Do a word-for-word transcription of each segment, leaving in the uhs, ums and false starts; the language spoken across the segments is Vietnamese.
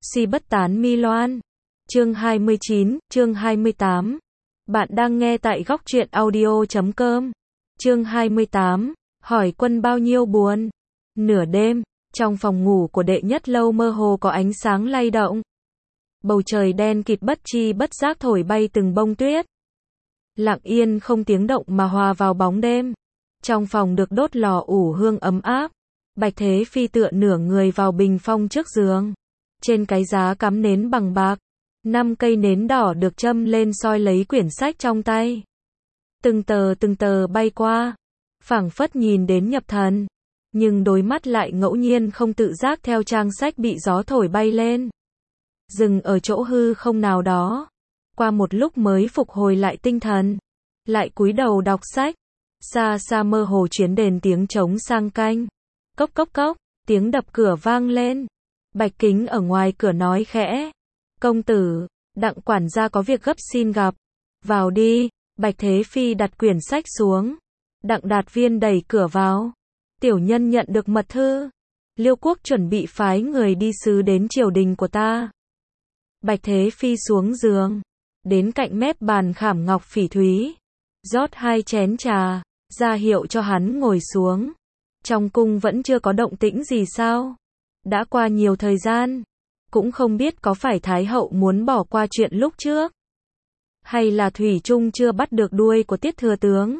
Si bất tán mi loan. Chương hai mươi chín, chương hai mươi tám. Bạn đang nghe tại góc truyện audio chấm com. Chương hai mươi tám, hỏi quân bao nhiêu buồn. Nửa đêm, trong phòng ngủ của đệ nhất lâu mơ hồ có ánh sáng lay động. Bầu trời đen kịt bất chi bất giác thổi bay từng bông tuyết. Lặng yên không tiếng động mà hòa vào bóng đêm. Trong phòng được đốt lò ủ hương ấm áp. Bạch Thế Phi tựa nửa người vào bình phong trước giường. Trên cái giá cắm nến bằng bạc. Năm cây nến đỏ được châm lên soi lấy quyển sách trong tay. Từng tờ từng tờ bay qua. Phảng phất nhìn đến nhập thần. Nhưng đôi mắt lại ngẫu nhiên không tự giác theo trang sách bị gió thổi bay lên. Dừng ở chỗ hư không nào đó. Qua một lúc mới phục hồi lại tinh thần. Lại cúi đầu đọc sách. Xa xa mơ hồ chuyến đền tiếng trống sang canh. Cốc cốc cốc, tiếng đập cửa vang lên. Bạch Kính ở ngoài cửa nói khẽ. Công tử, Đặng quản gia có việc gấp xin gặp. Vào đi. Bạch Thế Phi đặt quyển sách xuống. Đặng Đạt Viên đẩy cửa vào. Tiểu nhân nhận được mật thư. Liêu quốc chuẩn bị phái người đi sứ đến triều đình của ta. Bạch Thế Phi xuống giường. Đến cạnh mép bàn khảm ngọc phỉ thúy. Rót hai chén trà. Ra hiệu cho hắn ngồi xuống. Trong cung vẫn chưa có động tĩnh gì sao? Đã qua nhiều thời gian. Cũng không biết có phải Thái hậu muốn bỏ qua chuyện lúc trước. Hay là Thủy Trung chưa bắt được đuôi của Tiết thừa tướng.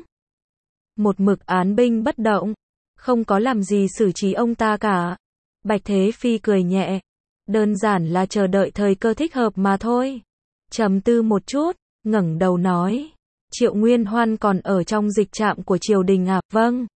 Một mực án binh bất động. Không có làm gì xử trí ông ta cả. Bạch Thế Phi cười nhẹ. Đơn giản là chờ đợi thời cơ thích hợp mà thôi. Trầm tư một chút, ngẩng đầu nói. Triệu Nguyên Hoan còn ở trong dịch trạm của triều đình à? Vâng.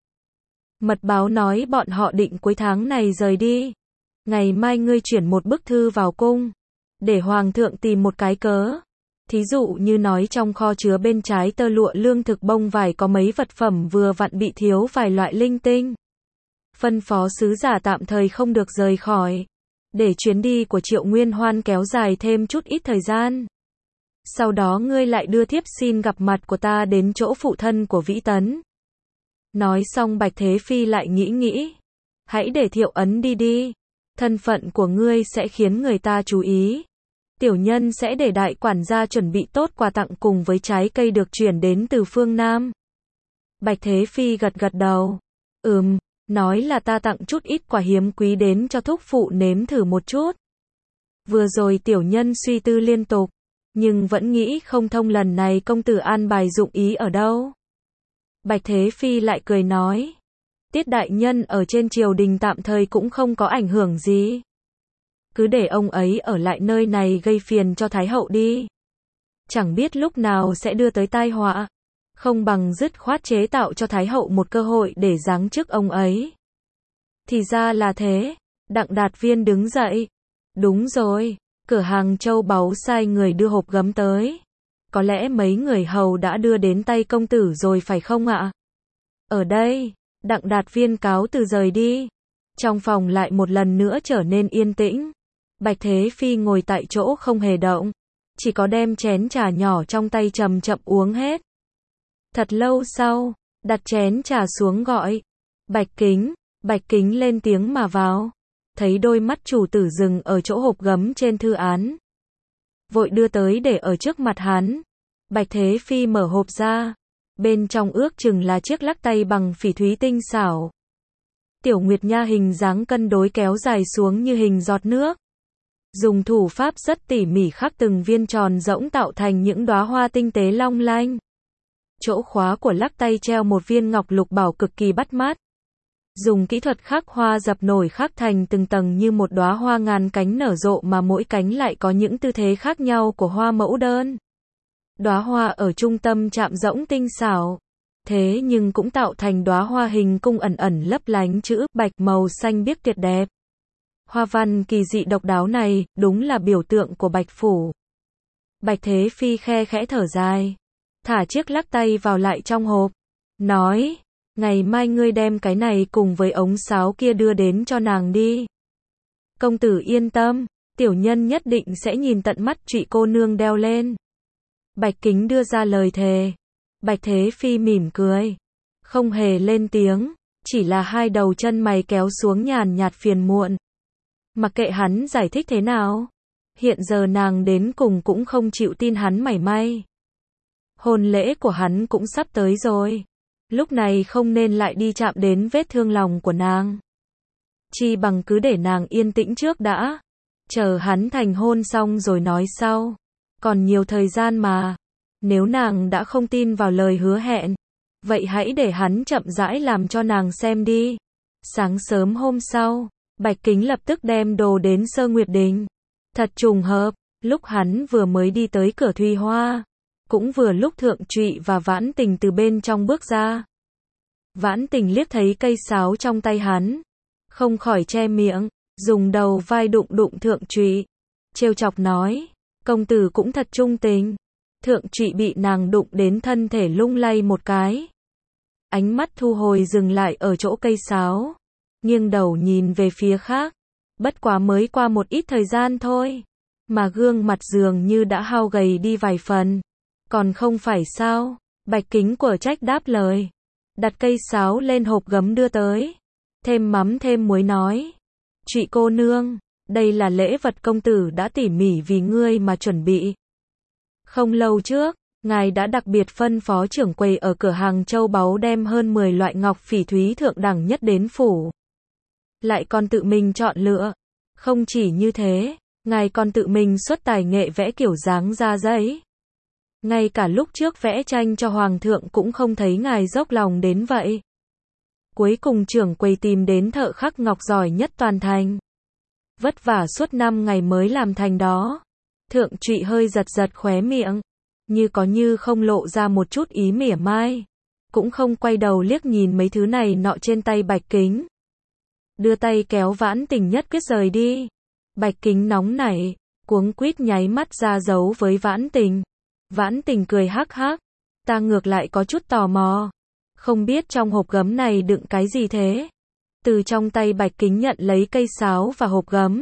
Mật báo nói bọn họ định cuối tháng này rời đi. Ngày mai ngươi chuyển một bức thư vào cung. Để hoàng thượng tìm một cái cớ. Thí dụ như nói trong kho chứa bên trái tơ lụa lương thực bông vải có mấy vật phẩm vừa vặn bị thiếu vài loại linh tinh. Phân phó sứ giả tạm thời không được rời khỏi. Để chuyến đi của Triệu Nguyên Hoan kéo dài thêm chút ít thời gian. Sau đó ngươi lại đưa thiếp xin gặp mặt của ta đến chỗ phụ thân của Vĩ Tấn. Nói xong Bạch Thế Phi lại nghĩ nghĩ. Hãy để Thiệu Ấn đi đi. Thân phận của ngươi sẽ khiến người ta chú ý. Tiểu nhân sẽ để đại quản gia chuẩn bị tốt quà tặng cùng với trái cây được chuyển đến từ phương Nam. Bạch Thế Phi gật gật đầu. Ừm, nói là ta tặng chút ít quà hiếm quý đến cho thúc phụ nếm thử một chút. Vừa rồi tiểu nhân suy tư liên tục. Nhưng vẫn nghĩ không thông lần này công tử an bài dụng ý ở đâu. Bạch Thế Phi lại cười nói. Tiết đại nhân ở trên triều đình tạm thời cũng không có ảnh hưởng gì. Cứ để ông ấy ở lại nơi này gây phiền cho Thái hậu đi. Chẳng biết lúc nào sẽ đưa tới tai họa. Không bằng dứt khoát chế tạo cho Thái hậu một cơ hội để giáng chức ông ấy. Thì ra là thế. Đặng Đạt Viên đứng dậy. Đúng rồi. Cửa hàng châu báu sai người đưa hộp gấm tới. Có lẽ mấy người hầu đã đưa đến tay công tử rồi phải không ạ? Ở đây, Đặng Đạt Viên cáo từ rời đi. Trong phòng lại một lần nữa trở nên yên tĩnh. Bạch Thế Phi ngồi tại chỗ không hề động. Chỉ có đem chén trà nhỏ trong tay chậm chậm uống hết. Thật lâu sau, đặt chén trà xuống gọi. Bạch Kính, Bạch Kính lên tiếng mà vào. Thấy đôi mắt chủ tử dừng ở chỗ hộp gấm trên thư án. Vội đưa tới để ở trước mặt hắn. Bạch Thế Phi mở hộp ra. Bên trong ước chừng là chiếc lắc tay bằng phỉ thúy tinh xảo. Tiểu Nguyệt Nha hình dáng cân đối kéo dài xuống như hình giọt nước. Dùng thủ pháp rất tỉ mỉ khắc từng viên tròn rỗng tạo thành những đóa hoa tinh tế long lanh. Chỗ khóa của lắc tay treo một viên ngọc lục bảo cực kỳ bắt mắt. Dùng kỹ thuật khắc hoa dập nổi khắc thành từng tầng như một đóa hoa ngàn cánh nở rộ mà mỗi cánh lại có những tư thế khác nhau của hoa mẫu đơn. Đóa hoa ở trung tâm chạm rỗng tinh xảo. Thế nhưng cũng tạo thành đóa hoa hình cung ẩn ẩn lấp lánh chữ bạch màu xanh biếc tuyệt đẹp. Hoa văn kỳ dị độc đáo này, đúng là biểu tượng của Bạch Phủ. Bạch Thế Phi khe khẽ thở dài. Thả chiếc lắc tay vào lại trong hộp. Nói, ngày mai ngươi đem cái này cùng với ống sáo kia đưa đến cho nàng đi. Công tử yên tâm, tiểu nhân nhất định sẽ nhìn tận mắt Trụy cô nương đeo lên. Bạch Kính đưa ra lời thề. Bạch Thế Phi mỉm cười. Không hề lên tiếng, chỉ là hai đầu chân mày kéo xuống nhàn nhạt phiền muộn. Mặc kệ hắn giải thích thế nào, Hiện giờ nàng đến cùng cũng không chịu tin hắn mảy may. Hôn lễ của hắn cũng sắp tới rồi. Lúc này không nên lại đi chạm đến vết thương lòng của nàng. Chi bằng cứ để nàng yên tĩnh trước đã. Chờ hắn thành hôn xong rồi nói sau. Còn nhiều thời gian mà. Nếu nàng đã không tin vào lời hứa hẹn, vậy hãy để hắn chậm rãi làm cho nàng xem đi. Sáng sớm hôm sau, Bạch Kính lập tức đem đồ đến Sơ Nguyệt Đình. Thật trùng hợp, lúc hắn vừa mới đi tới cửa Thùy Hoa, cũng vừa lúc Thượng Trụy và Vãn Tình từ bên trong bước ra. Vãn Tình liếc thấy cây sáo trong tay hắn, không khỏi che miệng, dùng đầu vai đụng đụng Thượng Trụy, trêu chọc nói, công tử cũng thật trung tình. Thượng Trụy bị nàng đụng đến thân thể lung lay một cái. Ánh mắt thu hồi dừng lại ở chỗ cây sáo, nghiêng đầu nhìn về phía khác. Bất quá mới qua một ít thời gian thôi, mà gương mặt dường như đã hao gầy đi vài phần. Còn không phải sao? Bạch Kính của trách đáp lời. Đặt cây sáo lên hộp gấm đưa tới. Thêm mắm thêm muối nói. Trụy cô nương, đây là lễ vật công tử đã tỉ mỉ vì ngươi mà chuẩn bị. Không lâu trước, ngài đã đặc biệt phân phó trưởng quầy ở cửa hàng châu báu đem hơn mười loại ngọc phỉ thúy thượng đẳng nhất đến phủ. Lại còn tự mình chọn lựa. Không chỉ như thế, ngài còn tự mình xuất tài nghệ vẽ kiểu dáng ra giấy. Ngay cả lúc trước vẽ tranh cho hoàng thượng cũng không thấy ngài dốc lòng đến vậy. Cuối cùng trưởng quầy tìm đến thợ khắc ngọc giỏi nhất toàn thành. Vất vả suốt năm ngày mới làm thành đó. Thượng Trụy hơi giật giật khóe miệng, như có như không lộ ra một chút ý mỉa mai. Cũng không quay đầu liếc nhìn mấy thứ này nọ trên tay Bạch Kính. Đưa tay kéo Vãn Tình nhất quyết rời đi. Bạch Kính nóng nảy, cuống quýt nháy mắt ra dấu với Vãn Tình. Vãn Tình cười hắc hắc, ta ngược lại có chút tò mò. Không biết trong hộp gấm này đựng cái gì thế? Từ trong tay Bạch Kính nhận lấy cây sáo và hộp gấm.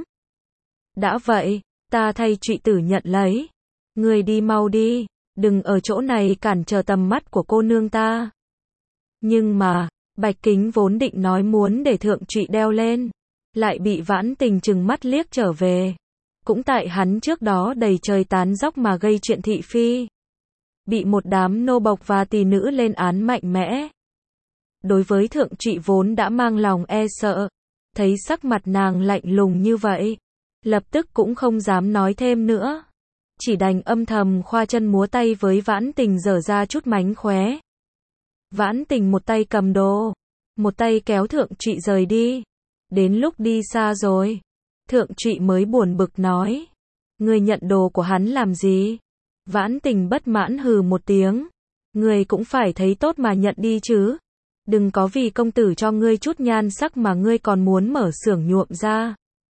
Đã vậy, ta thay Trụy tử nhận lấy. Người đi mau đi, đừng ở chỗ này cản trở tầm mắt của cô nương ta. Nhưng mà, Bạch Kính vốn định nói muốn để Thượng Trụy đeo lên, lại bị Vãn Tình trừng mắt liếc trở về. Cũng tại hắn trước đó đầy trời tán dóc mà gây chuyện thị phi. Bị một đám nô bộc và tỳ nữ lên án mạnh mẽ. Đối với Thượng Trụy vốn đã mang lòng e sợ, thấy sắc mặt nàng lạnh lùng như vậy, lập tức cũng không dám nói thêm nữa. Chỉ đành âm thầm khoa chân múa tay với Vãn Tình giở ra chút mánh khóe. Vãn Tình một tay cầm đồ, một tay kéo Thượng Trụy rời đi. Đến lúc đi xa rồi, Thượng Trụy mới buồn bực nói, ngươi nhận đồ của hắn làm gì? Vãn Tình bất mãn hừ một tiếng, ngươi cũng phải thấy tốt mà nhận đi chứ. Đừng có vì công tử cho ngươi chút nhan sắc mà ngươi còn muốn mở xưởng nhuộm ra.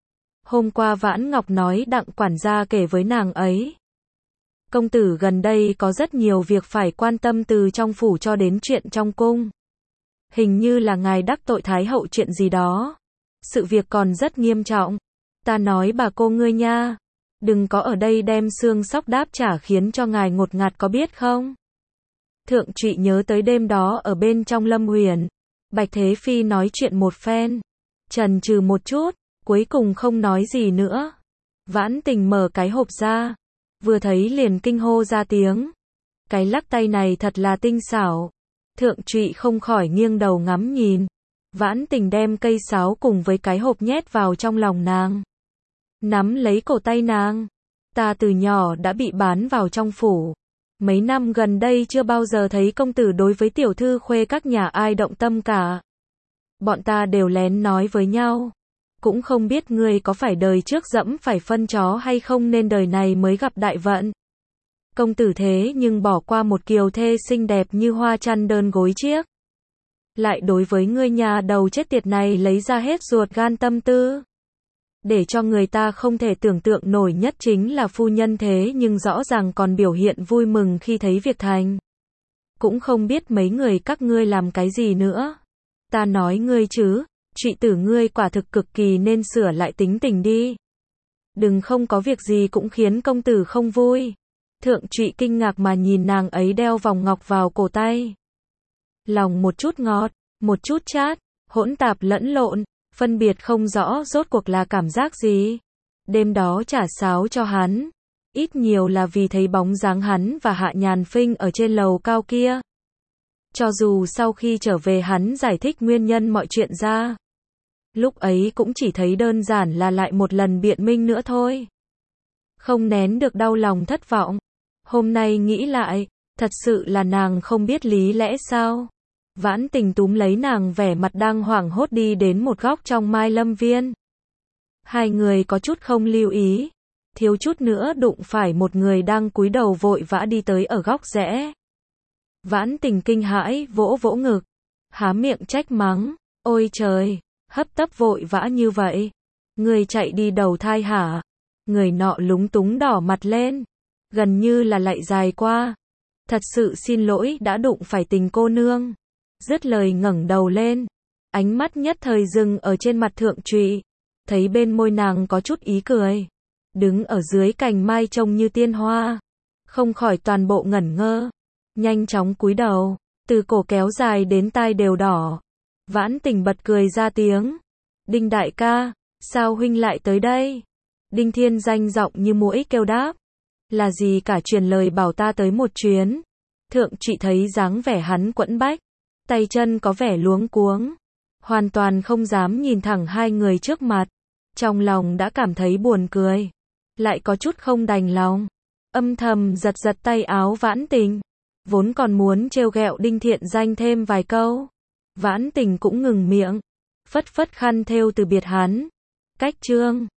Hôm qua Vãn Ngọc nói Đặng quản gia kể với nàng ấy. Công tử gần đây có rất nhiều việc phải quan tâm từ trong phủ cho đến chuyện trong cung. Hình như là ngài đắc tội Thái hậu chuyện gì đó. Sự việc còn rất nghiêm trọng. Ta nói bà cô ngươi nha, đừng có ở đây đem xương sóc đáp trả khiến cho ngài ngột ngạt có biết không? Thượng Trụy nhớ tới đêm đó ở bên trong Lâm Huyền, Bạch Thế Phi nói chuyện một phen, chần chừ một chút, cuối cùng không nói gì nữa. Vãn Tình mở cái hộp ra, vừa thấy liền kinh hô ra tiếng. Cái lắc tay này thật là tinh xảo. Thượng Trụy không khỏi nghiêng đầu ngắm nhìn. Vãn Tình đem cây sáo cùng với cái hộp nhét vào trong lòng nàng, nắm lấy cổ tay nàng. Ta từ nhỏ đã bị bán vào trong phủ. Mấy năm gần đây chưa bao giờ thấy công tử đối với tiểu thư khuê các nhà ai động tâm cả. Bọn ta đều lén nói với nhau. Cũng không biết ngươi có phải đời trước dẫm phải phân chó hay không nên đời này mới gặp đại vận. Công tử thế nhưng bỏ qua một kiều thê xinh đẹp như hoa chăn đơn gối chiếc. Lại đối với ngươi nhà đầu chết tiệt này lấy ra hết ruột gan tâm tư. Để cho người ta không thể tưởng tượng nổi nhất chính là phu nhân thế nhưng rõ ràng còn biểu hiện vui mừng khi thấy việc thành. Cũng không biết mấy người các ngươi làm cái gì nữa. Ta nói ngươi chứ, Trụy tử ngươi quả thực cực kỳ nên sửa lại tính tình đi. Đừng không có việc gì cũng khiến công tử không vui. Thượng Trụy kinh ngạc mà nhìn nàng ấy đeo vòng ngọc vào cổ tay. Lòng một chút ngọt, một chút chát, hỗn tạp lẫn lộn, phân biệt không rõ rốt cuộc là cảm giác gì. đêm đó trả sáo cho hắn, ít nhiều là vì thấy bóng dáng hắn và Hạ Nhàn Phinh ở trên lầu cao kia. Cho dù sau khi trở về hắn giải thích nguyên nhân mọi chuyện ra, lúc ấy cũng chỉ thấy đơn giản là lại một lần biện minh nữa thôi. Không nén được đau lòng thất vọng. Hôm nay nghĩ lại, thật sự là nàng không biết lý lẽ sao. Vãn Tình túm lấy nàng vẻ mặt đang hoảng hốt đi đến một góc trong Mai Lâm Viên. Hai người có chút không lưu ý, thiếu chút nữa đụng phải một người đang cúi đầu vội vã đi tới ở góc rẽ. Vãn Tình kinh hãi vỗ vỗ ngực, há miệng trách mắng, ôi trời, hấp tấp vội vã như vậy, người chạy đi đầu thai hả? Người nọ lúng túng đỏ mặt lên, gần như là lạy dài qua. Thật sự xin lỗi đã đụng phải Tình cô nương. Dứt lời ngẩng đầu lên, ánh mắt nhất thời dừng ở trên mặt Thượng Trụy, thấy bên môi nàng có chút ý cười, đứng ở dưới cành mai trông như tiên hoa, không khỏi toàn bộ ngẩn ngơ, nhanh chóng cúi đầu, từ cổ kéo dài đến tai đều đỏ. Vãn Tình bật cười ra tiếng, Đinh đại ca, sao huynh lại tới đây? Đinh Thiên Danh giọng như muỗi kêu đáp, là gì cả, truyền lời bảo ta tới một chuyến. Thượng Trụy thấy dáng vẻ hắn quẫn bách, tay chân có vẻ luống cuống, hoàn toàn không dám nhìn thẳng hai người trước mặt, trong lòng đã cảm thấy buồn cười, lại có chút không đành lòng, âm thầm giật giật tay áo Vãn Tình, vốn còn muốn trêu ghẹo Đinh Thiện Danh thêm vài câu. Vãn Tình cũng ngừng miệng, phất phất khăn thêu từ biệt hắn. Cách chương